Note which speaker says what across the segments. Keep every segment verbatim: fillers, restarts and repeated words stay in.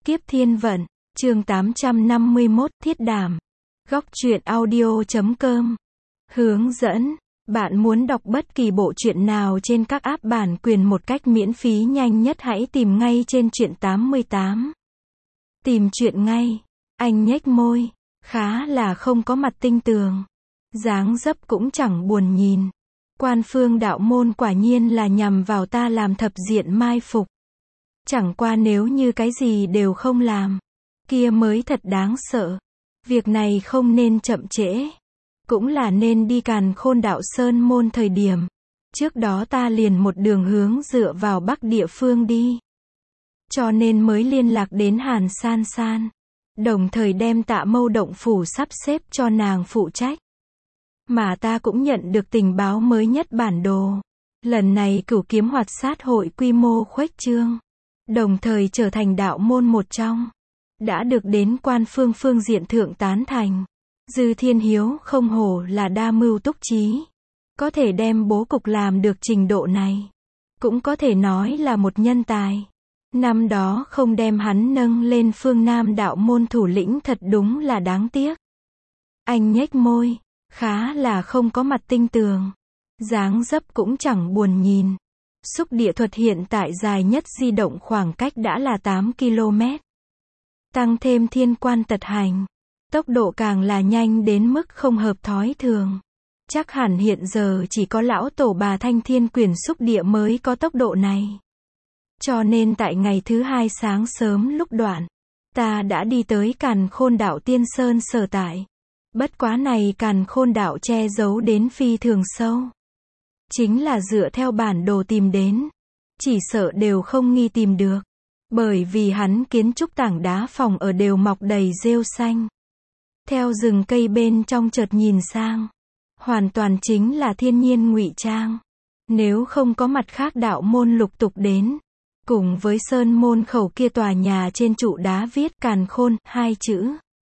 Speaker 1: Kiếp Thiên Vận, chương tám trăm năm mươi mốt, Thiết Đảm. Góc truyện audio chấm com. Hướng dẫn. Bạn muốn đọc bất kỳ bộ truyện nào trên các app bản quyền một cách miễn phí nhanh nhất hãy tìm ngay trên truyện tám mươi tám. Tìm truyện ngay. Anh nhếch môi. Khá là không có mặt tinh tường. Dáng dấp cũng chẳng buồn nhìn. Quan Phương đạo môn quả nhiên là nhằm vào ta làm thập diện mai phục. Chẳng qua nếu như cái gì đều không làm, kia mới thật đáng sợ. Việc này không nên chậm trễ. Cũng là nên đi Càn Khôn đạo sơn môn thời điểm. Trước đó ta liền một đường hướng dựa vào bắc địa phương đi. Cho nên mới liên lạc đến Hàn San San. Đồng thời đem Tạ Mâu động phủ sắp xếp cho nàng phụ trách. Mà ta cũng nhận được tình báo mới nhất bản đồ. Lần này Cửu Kiếm Hoạt Sát hội quy mô khuếch trương. Đồng thời trở thành đạo môn một trong. Đã được đến Quan Phương phương diện thượng tán thành. Dư Thiên Hiếu không hổ là đa mưu túc trí. Có thể đem bố cục làm được trình độ này. Cũng có thể nói là một nhân tài. Năm đó không đem hắn nâng lên phương Nam đạo môn thủ lĩnh thật đúng là đáng tiếc. Anh nhếch môi. Khá là không có mặt tinh tường. Dáng dấp cũng chẳng buồn nhìn. Xúc địa thuật hiện tại dài nhất di động khoảng cách đã là tám ki lô mét. Tăng thêm thiên quan tật hành. Tốc độ càng là nhanh đến mức không hợp thói thường. Chắc hẳn hiện giờ chỉ có lão tổ bà Thanh Thiên Quyền xúc địa mới có tốc độ này. Cho nên tại ngày thứ hai sáng sớm lúc đoạn, ta đã đi tới Càn Khôn đạo Tiên Sơn sở tại. Bất quá này Càn Khôn đạo che giấu đến phi thường sâu. Chính là dựa theo bản đồ tìm đến. Chỉ sợ đều không nghi tìm được. Bởi vì hắn kiến trúc tảng đá phòng ở đều mọc đầy rêu xanh. Theo rừng cây bên trong chợt nhìn sang. Hoàn toàn chính là thiên nhiên ngụy trang. Nếu không có mặt khác đạo môn lục tục đến. Cùng với sơn môn khẩu kia tòa nhà trên trụ đá viết Càn Khôn, hai chữ.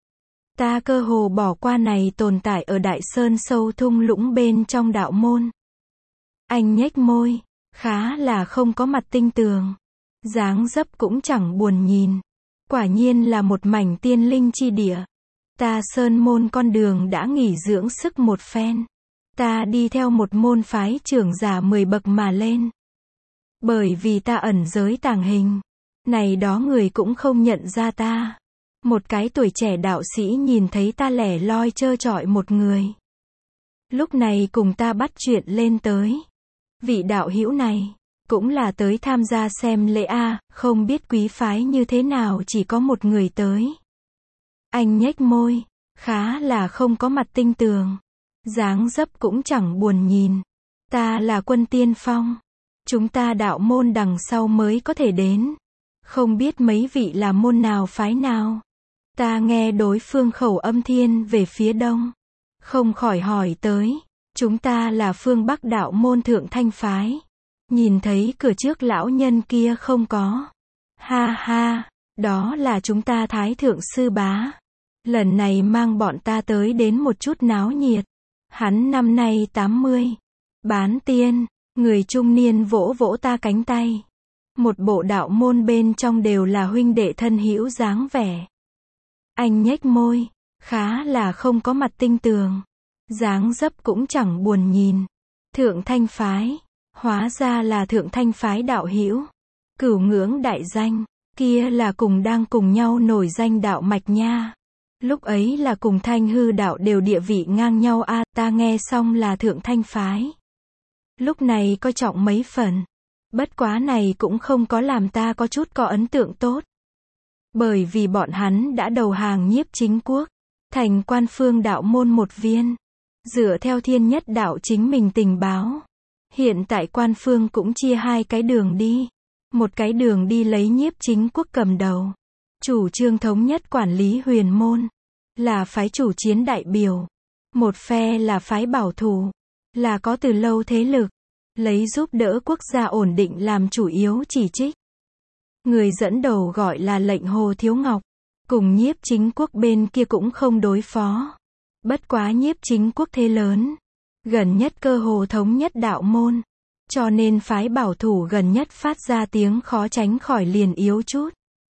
Speaker 1: Ta cơ hồ bỏ qua này tồn tại ở Đại Sơn sâu thung lũng bên trong đạo môn. Anh nhếch môi. Khá là không có mặt tinh tường. Dáng dấp cũng chẳng buồn nhìn. Quả nhiên là một mảnh tiên linh chi địa. Ta sơn môn con đường đã nghỉ dưỡng sức một phen. Ta đi theo một môn phái trưởng giả mười bậc mà lên. Bởi vì ta ẩn giới tàng hình. Này đó người cũng không nhận ra ta. Một cái tuổi trẻ đạo sĩ nhìn thấy ta lẻ loi trơ trọi một người. Lúc này cùng ta bắt chuyện lên tới. Vị đạo hữu này, cũng là tới tham gia xem lễ a, không biết quý phái như thế nào chỉ có một người tới. Anh nhếch môi, khá là không có mặt tinh tường. Dáng dấp cũng chẳng buồn nhìn. Ta là Quân Tiên Phong. Chúng ta đạo môn đằng sau mới có thể đến. Không biết mấy vị là môn nào phái nào. Ta nghe đối phương khẩu âm thiên về phía đông. Không khỏi hỏi tới. Chúng ta là phương Bắc đạo môn Thượng Thanh phái. Nhìn thấy cửa trước lão nhân kia không có. Ha ha, đó là chúng ta Thái Thượng Sư Bá. Lần này mang bọn ta tới đến một chút náo nhiệt. Hắn năm nay tám mươi. Bán tiên, người trung niên vỗ vỗ ta cánh tay. Một bộ đạo môn bên trong đều là huynh đệ thân hữu dáng vẻ. Anh nhếch môi, khá là không có mặt tinh tường. Dáng dấp cũng chẳng buồn nhìn. Thượng Thanh phái. Hóa ra là Thượng Thanh phái đạo hữu. Cửu ngưỡng đại danh. Kia là cùng đang cùng nhau nổi danh đạo mạch nha. Lúc ấy là cùng Thanh hư đạo đều địa vị ngang nhau a. À, ta nghe xong là Thượng Thanh phái. Lúc này coi trọng mấy phần. Bất quá này cũng không có làm ta có chút có ấn tượng tốt. Bởi vì bọn hắn đã đầu hàng Nhiếp Chính Quốc. Thành Quan Phương đạo môn một viên. Dựa theo Thiên Nhất đạo chính mình tình báo. Hiện tại Quan Phương cũng chia hai cái đường đi. Một cái đường đi lấy Nhiếp Chính Quốc cầm đầu. Chủ trương thống nhất quản lý huyền môn. Là phái chủ chiến đại biểu. Một phe là phái bảo thủ. Là có từ lâu thế lực. Lấy giúp đỡ quốc gia ổn định làm chủ yếu chỉ trích. Người dẫn đầu gọi là lệnh Hồ Thiếu Ngọc. Cùng Nhiếp Chính Quốc bên kia cũng không đối phó. Bất quá Nhiếp Chính Quốc thế lớn. Gần nhất cơ hồ thống nhất đạo môn. Cho nên phái bảo thủ gần nhất phát ra tiếng khó tránh khỏi liền yếu chút.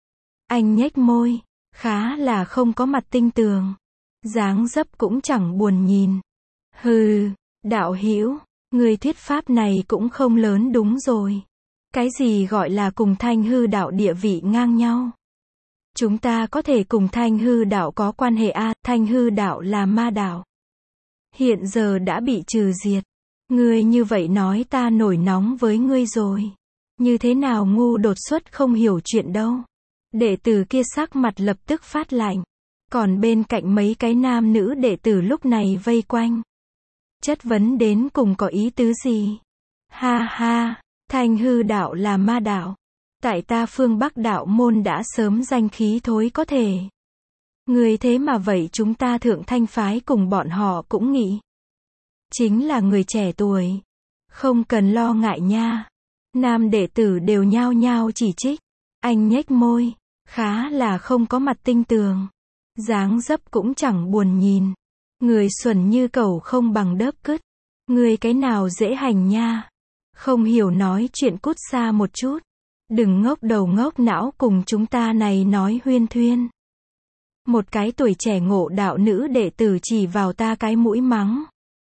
Speaker 1: Anh nhếch môi, khá là không có mặt tinh tường. Dáng dấp cũng chẳng buồn nhìn. Hừ, đạo hữu, người thuyết pháp này cũng không lớn đúng rồi. Cái gì gọi là cùng Thanh hư đạo địa vị ngang nhau? Chúng ta có thể cùng Thanh hư đạo có quan hệ a, Thanh hư đạo là ma đạo. Hiện giờ đã bị trừ diệt. Ngươi như vậy nói ta nổi nóng với ngươi rồi. Như thế nào ngu đột xuất không hiểu chuyện đâu. Đệ tử kia sắc mặt lập tức phát lạnh. Còn bên cạnh mấy cái nam nữ đệ tử lúc này vây quanh. Chất vấn đến cùng có ý tứ gì? Ha ha, Thanh hư đạo là ma đạo. Tại ta phương Bắc đạo môn đã sớm danh khí thối có thể. Người thế mà vậy chúng ta thượng thanh phái cùng bọn họ cũng nghĩ. Chính là người trẻ tuổi. Không cần lo ngại nha. Nam đệ tử đều nhao nhao chỉ trích. Anh nhếch môi, khá là không có mặt tinh tường. Dáng dấp cũng chẳng buồn nhìn. Người xuẩn như cẩu không bằng đớp cứt. Người cái nào dễ hành nha. Không hiểu nói chuyện cút xa một chút. Đừng ngốc đầu ngốc não cùng chúng ta này nói huyên thuyên. Một cái tuổi trẻ ngộ đạo nữ đệ tử chỉ vào ta cái mũi mắng.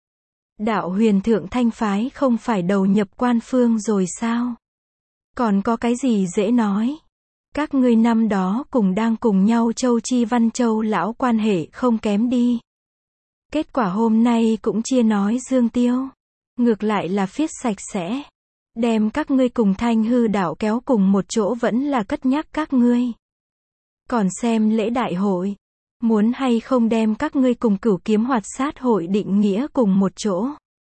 Speaker 1: Đạo huyền thượng thanh phái không phải đầu nhập quan phương rồi sao? Còn có cái gì dễ nói? Các ngươi năm đó cùng đang cùng nhau Châu Chi Văn Châu lão quan hệ không kém đi. Kết quả hôm nay cũng chia nói dương tiêu. Ngược lại là phiết sạch sẽ. Đem các ngươi cùng Thanh hư đạo kéo cùng một chỗ vẫn là cất nhắc các ngươi. Còn xem lễ đại hội. Muốn hay không đem các ngươi cùng Cửu Kiếm Hoạt Sát hội định nghĩa cùng một chỗ.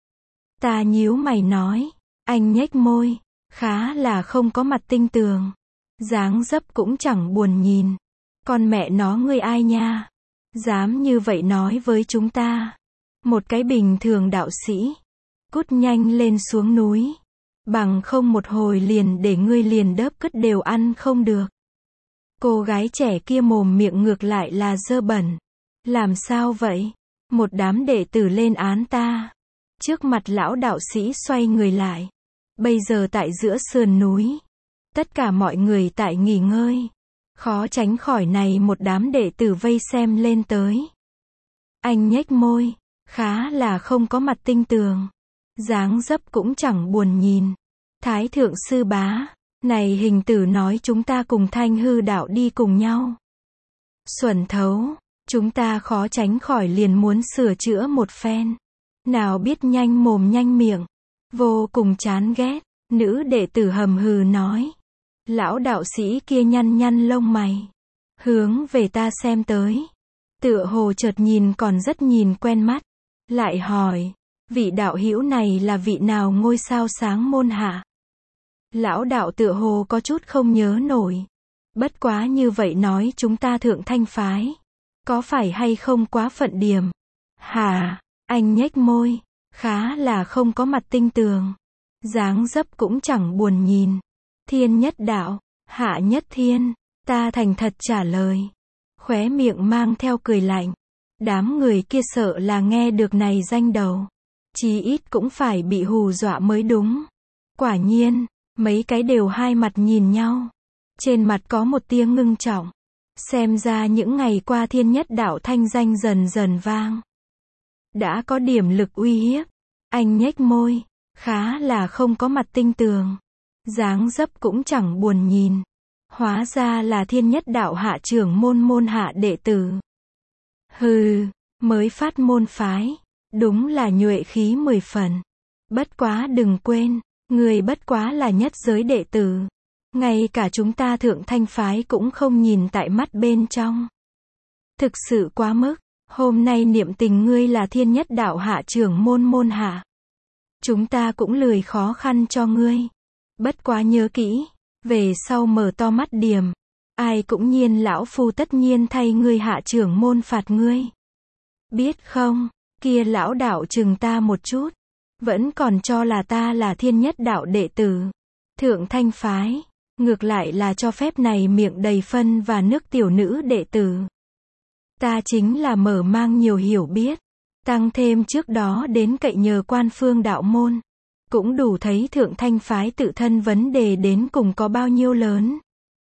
Speaker 1: Ta nhíu mày nói. Anh nhếch môi. Khá là không có mặt tinh tường. Dáng dấp cũng chẳng buồn nhìn. Con mẹ nó ngươi ai nha? Dám như vậy nói với chúng ta. Một cái bình thường đạo sĩ. Cút nhanh lên xuống núi. Bằng không một hồi liền để ngươi liền đớp cứt đều ăn không được. Cô gái trẻ kia mồm miệng ngược lại là dơ bẩn. Làm sao vậy? Một đám đệ tử lên án ta. Trước mặt lão đạo sĩ xoay người lại. Bây giờ tại giữa sườn núi. Tất cả mọi người tại nghỉ ngơi. Khó tránh khỏi này một đám đệ tử vây xem lên tới. Anh nhếch môi. Khá là không có mặt tinh tường. Dáng dấp cũng chẳng buồn nhìn. Thái thượng sư bá. Này hình tử nói chúng ta cùng Thanh hư đạo đi cùng nhau. Xuẩn thấu. Chúng ta khó tránh khỏi liền muốn sửa chữa một phen. Nào biết nhanh mồm nhanh miệng. Vô cùng chán ghét. Nữ đệ tử hầm hừ nói. Lão đạo sĩ kia nhăn nhăn lông mày. Hướng về ta xem tới. Tựa hồ chợt nhìn còn rất nhìn quen mắt. Lại hỏi. Vị đạo hữu này là vị nào ngôi sao sáng môn hạ? Lão đạo tựa hồ có chút không nhớ nổi. Bất quá như vậy nói chúng ta thượng thanh phái. Có phải hay không quá phận điểm? Hả? Anh nhếch môi. Khá là không có mặt tinh tường. Dáng dấp cũng chẳng buồn nhìn. Thiên nhất đạo. Hạ nhất thiên. Ta thành thật trả lời. Khóe miệng mang theo cười lạnh. Đám người kia sợ là nghe được này danh đầu. Chí ít cũng phải bị hù dọa mới đúng. Quả nhiên. Mấy cái đều hai mặt nhìn nhau. Trên mặt có một tia ngưng trọng. Xem ra những ngày qua thiên nhất đạo thanh danh dần dần vang. Đã có điểm lực uy hiếp. Anh nhếch môi. Khá là không có mặt tinh tường. Dáng dấp cũng chẳng buồn nhìn. Hóa ra là thiên nhất đạo hạ trưởng môn môn hạ đệ tử. Hừ, mới phát môn phái. Đúng là nhuệ khí mười phần. Bất quá đừng quên. Người bất quá là nhất giới đệ tử. Ngay cả chúng ta thượng thanh phái cũng không nhìn tại mắt bên trong. Thực sự quá mức. Hôm nay niệm tình ngươi là thiên nhất đạo hạ trưởng môn môn hạ. Chúng ta cũng lười khó khăn cho ngươi. Bất quá nhớ kỹ. Về sau mở to mắt điểm. Ai cũng nhiên lão phu tất nhiên thay ngươi hạ trưởng môn phạt ngươi. Biết không? Kia lão đạo chừng ta một chút. Vẫn còn cho là ta là thiên nhất đạo đệ tử. Thượng thanh phái. Ngược lại là cho phép này miệng đầy phân và nước tiểu nữ đệ tử. Ta chính là mở mang nhiều hiểu biết. Tăng thêm trước đó đến cậy nhờ quan phương đạo môn. Cũng đủ thấy thượng thanh phái tự thân vấn đề đến cùng có bao nhiêu lớn.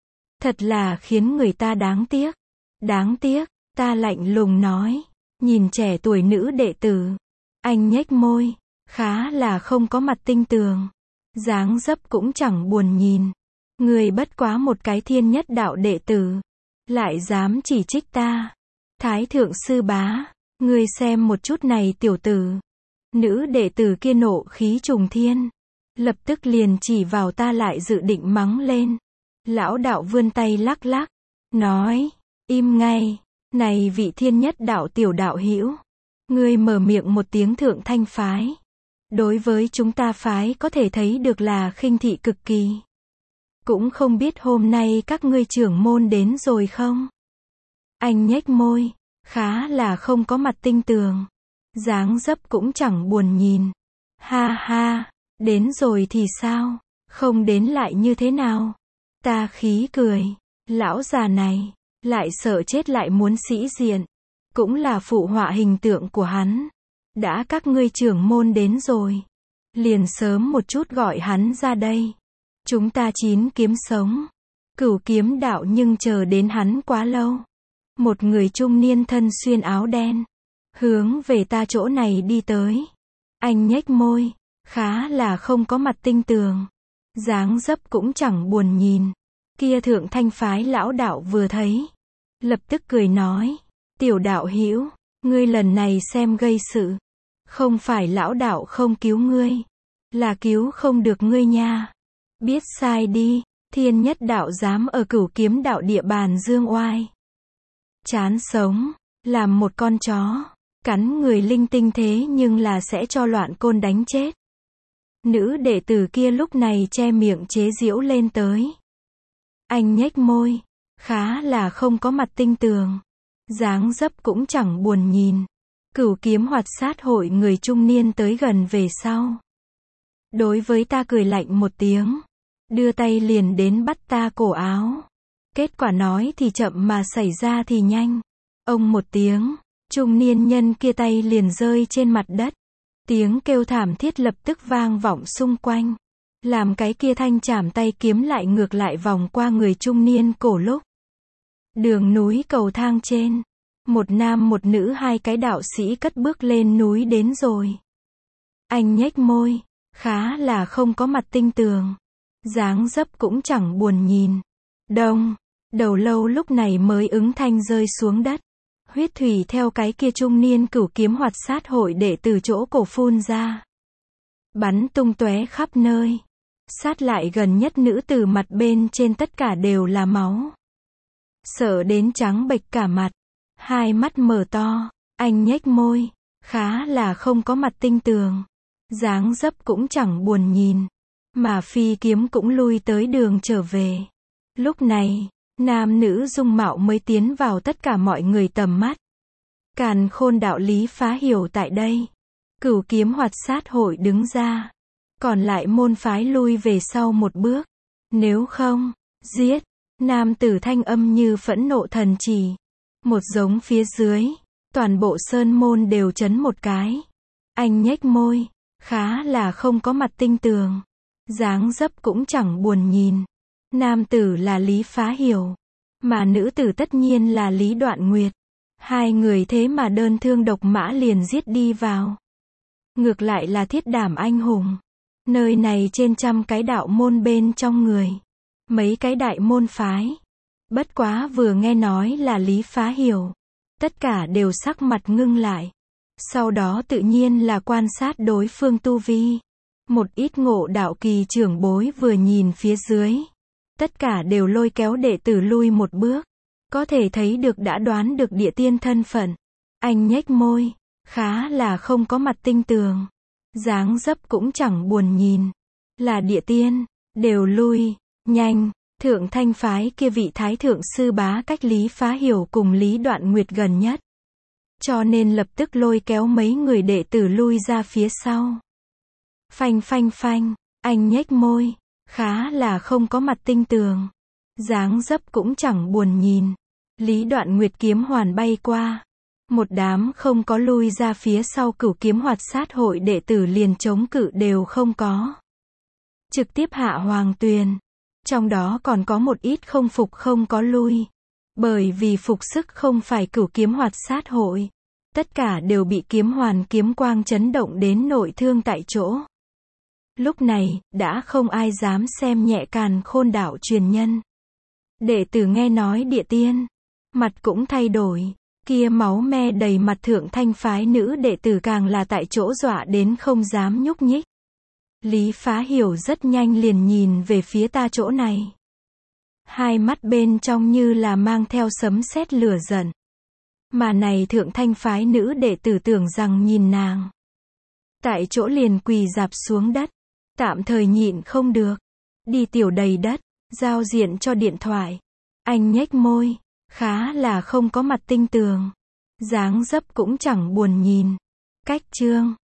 Speaker 1: Thật là khiến người ta đáng tiếc. Đáng tiếc, ta lạnh lùng nói. Nhìn trẻ tuổi nữ đệ tử. Anh nhếch môi. Khá là không có mặt tinh tường. Dáng dấp cũng chẳng buồn nhìn. Người bất quá một cái thiên nhất đạo đệ tử. Lại dám chỉ trích ta. Thái thượng sư bá. Ngươi xem một chút này tiểu tử. Nữ đệ tử kia nộ khí trùng thiên. Lập tức liền chỉ vào ta lại dự định mắng lên. Lão đạo vươn tay lắc lắc. Nói. Im ngay. Này vị thiên nhất đạo tiểu đạo hữu. Ngươi mở miệng một tiếng thượng thanh phái. Đối với chúng ta phái có thể thấy được là khinh thị cực kỳ. Cũng không biết hôm nay các ngươi trưởng môn đến rồi không? Anh nhếch môi. Khá là không có mặt tinh tường. Dáng dấp cũng chẳng buồn nhìn. Ha ha. Đến rồi thì sao? Không đến lại như thế nào? Ta khí cười. Lão già này. Lại sợ chết lại muốn sĩ diện. Cũng là phụ họa hình tượng của hắn. Đã các ngươi trưởng môn đến rồi. Liền sớm một chút gọi hắn ra đây. Chúng ta chín kiếm sống. Cửu kiếm đạo nhưng chờ đến hắn quá lâu. Một người trung niên thân xuyên áo đen. Hướng về ta chỗ này đi tới. Anh nhếch môi. Khá là không có mặt tinh tường. Dáng dấp cũng chẳng buồn nhìn. Kia thượng thanh phái lão đạo vừa thấy. Lập tức cười nói. Tiểu đạo hữu, ngươi lần này xem gây sự. Không phải lão đạo không cứu ngươi. Là cứu không được ngươi nha. Biết sai đi. Thiên nhất đạo dám ở cửu kiếm đạo địa bàn dương oai. Chán sống. Làm một con chó. Cắn người linh tinh thế nhưng là sẽ cho loạn côn đánh chết. Nữ đệ tử kia lúc này che miệng chế giễu lên tới. Anh nhếch môi. Khá là không có mặt tinh tường. Dáng dấp cũng chẳng buồn nhìn. Cửu kiếm hoạt sát hội người trung niên tới gần về sau. Đối với ta cười lạnh một tiếng. Đưa tay liền đến bắt ta cổ áo. Kết quả nói thì chậm mà xảy ra thì nhanh. Ông một tiếng. Trung niên nhân kia tay liền rơi trên mặt đất. Tiếng kêu thảm thiết lập tức vang vọng xung quanh. Làm cái kia thanh chảm tay kiếm lại ngược lại vòng qua người trung niên cổ lúc. Đường núi cầu thang trên. Một nam một nữ hai cái đạo sĩ cất bước lên núi đến rồi. Anh nhếch môi. Khá là không có mặt tinh tường. Dáng dấp cũng chẳng buồn nhìn. Đông. Đầu lâu lúc này mới ứng thanh rơi xuống đất. Huyết thủy theo cái kia trung niên cửu kiếm hoạt sát hội để từ chỗ cổ phun ra. Bắn tung tóe khắp nơi. Sát lại gần nhất nữ tử mặt bên trên tất cả đều là máu. Sợ đến trắng bệch cả mặt. Hai mắt mở to. Anh nhếch môi. Khá là không có mặt tinh tường. Dáng dấp cũng chẳng buồn nhìn. Mà phi kiếm cũng lui tới đường trở về. Lúc này, nam nữ dung mạo mới tiến vào tất cả mọi người tầm mắt. Càn khôn đạo lý phá hiểu tại đây. Cửu kiếm hoạt sát hội đứng ra. Còn lại môn phái lui về sau một bước. Nếu không, giết. Nam tử thanh âm như phẫn nộ thần chỉ. Một giống phía dưới. Toàn bộ sơn môn đều chấn một cái. Anh nhếch môi. Khá là không có mặt tinh tường. Dáng dấp cũng chẳng buồn nhìn. Nam tử là Lý Phá Hiểu. Mà nữ tử tất nhiên là Lý Đoạn Nguyệt. Hai người thế mà đơn thương độc mã liền giết đi vào. Ngược lại là Thiết Đảm anh hùng. Nơi này trên trăm cái đạo môn bên trong người. Mấy cái đại môn phái. Bất quá vừa nghe nói là Lý Phá Hiểu. Tất cả đều sắc mặt ngưng lại. Sau đó tự nhiên là quan sát đối phương tu vi. Một ít ngộ đạo kỳ trưởng bối vừa nhìn phía dưới. Tất cả đều lôi kéo đệ tử lui một bước. Có thể thấy được đã đoán được địa tiên thân phận. Anh nhếch môi. Khá là không có mặt tinh tường. Dáng dấp cũng chẳng buồn nhìn. Là địa tiên. Đều lui. Nhanh. Thượng thanh phái kia vị thái thượng sư bá cách Lý Phá Hiểu cùng Lý Đoạn Nguyệt gần nhất. Cho nên lập tức lôi kéo mấy người đệ tử lui ra phía sau. Phanh phanh phanh. Anh nhếch môi. Khá là không có mặt tinh tường. Dáng dấp cũng chẳng buồn nhìn. Lý Đoạn Nguyệt kiếm hoàn bay qua. Một đám không có lui ra phía sau cửu kiếm hoạt sát hội đệ tử liền chống cự đều không có. Trực tiếp hạ hoàng tuyền. Trong đó còn có một ít không phục không có lui. Bởi vì phục sức không phải cửu kiếm hoạt sát hội. Tất cả đều bị kiếm hoàn kiếm quang chấn động đến nội thương tại chỗ. Lúc này, đã không ai dám xem nhẹ Càn Khôn đạo truyền nhân. Đệ tử nghe nói địa tiên, mặt cũng thay đổi, kia máu me đầy mặt thượng thanh phái nữ đệ tử càng là tại chỗ dọa đến không dám nhúc nhích. Lý Phá Hiểu rất nhanh liền nhìn về phía ta chỗ này. Hai mắt bên trong như là mang theo sấm sét lửa giận. Mà này thượng thanh phái nữ đệ tử tưởng rằng nhìn nàng. Tại chỗ liền quỳ dạp xuống đất. Tạm thời nhịn không được. Đi tiểu đầy đất, giao diện cho điện thoại. Anh nhếch môi, khá là không có mặt tinh tường. Dáng dấp cũng chẳng buồn nhìn. Cách chương